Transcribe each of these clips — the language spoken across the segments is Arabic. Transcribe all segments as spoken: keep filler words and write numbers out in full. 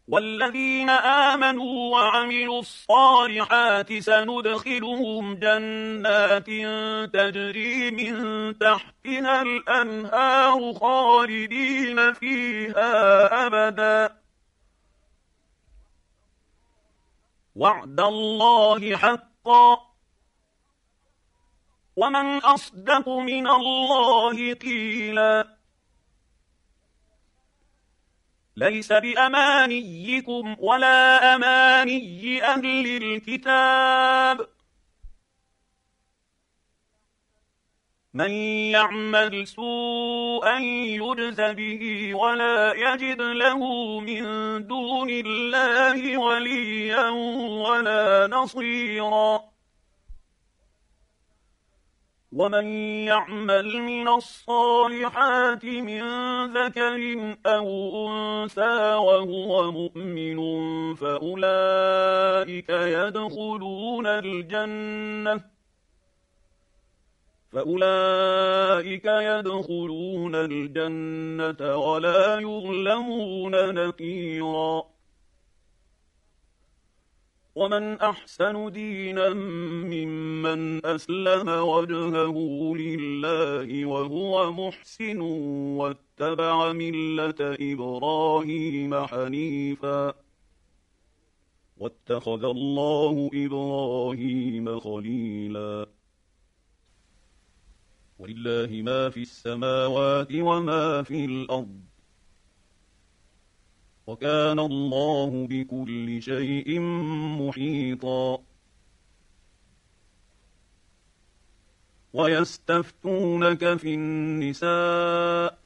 والذين آمنوا وعملوا الصالحات سندخلهم جنات تجري من تحتها الأنهار خالدين فيها أبدا وعد الله حقا ومن أصدق من الله قيلا ليس بأمانيكم ولا أماني أهل الكتاب من يعمل سوءا يجز به ولا يجد له من دون الله وليا ولا نصيرا ومن يعمل من الصالحات من ذكر أو أنثى وهو مؤمن فأولئك يدخلون الجنة فأولئك يدخلون الجنة ولا يظلمون نقيرا ومن أحسن دينا ممن أسلم وجهه لله وهو محسن واتبع ملة إبراهيم حنيفا واتخذ الله إبراهيم خليلا ولله ما في السماوات وما في الأرض وكان الله بكل شيء محيطا ويستفتونك في النساء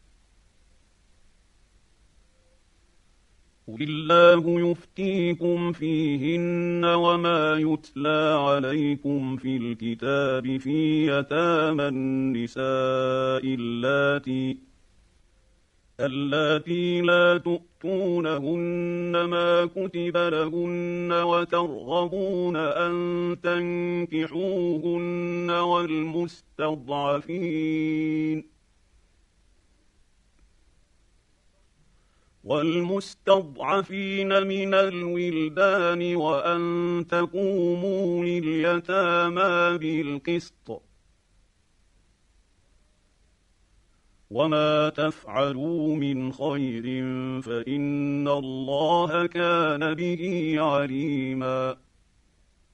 قل الله يفتيكم فيهن وما يتلى عليكم في الكتاب في يتامى النساء اللاتي اللاتي لا تؤتونهن ما كتب لهن وترغبون أن تنكحوهن والمستضعفين والمستضعفين من الولدان وأن تقوموا لليتامى بالقسط وما تفعلوا من خير فإن الله كان به عليما